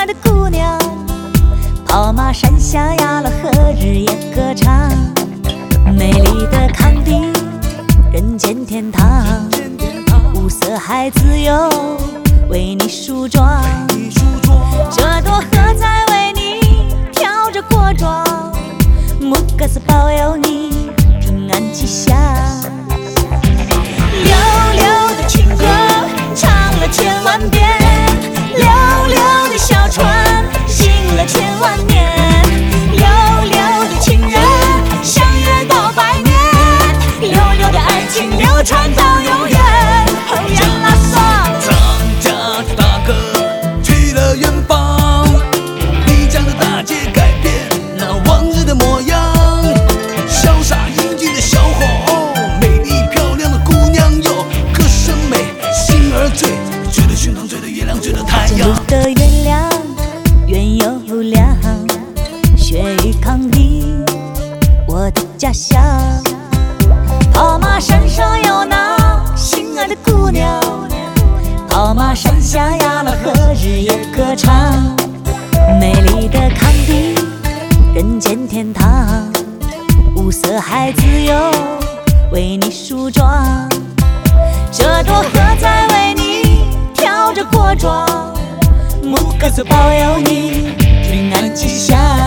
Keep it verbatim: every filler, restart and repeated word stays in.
爱的姑娘，跑马山下呀了，何日也歌唱。美丽的康定，人间天堂，五色海自由，为你梳妆。这朵荷在为你飘着果妆，木格斯保佑你平安吉祥。溜溜的情歌唱了千万遍，溜溜的小船行了千万年，溜溜的情人相约到百年，溜溜的爱情流传到永远。呀啦嗦， 张家的大哥去了远方，丽江的大街改变那往日的模样，潇洒英俊的小伙，美丽漂亮的姑娘哟，歌声美，心儿醉，醉了胸膛，醉了月亮，醉了太阳。 这里的月亮圆又亮，雪域康定，我的家乡。跑马山上有那心爱的姑娘，跑马山下呀了，何日也歌唱。美丽的康定，人间天堂，五色海自由，为你梳妆。这朵荷在为你飘着果妆，木格斯保佑你平安吉祥。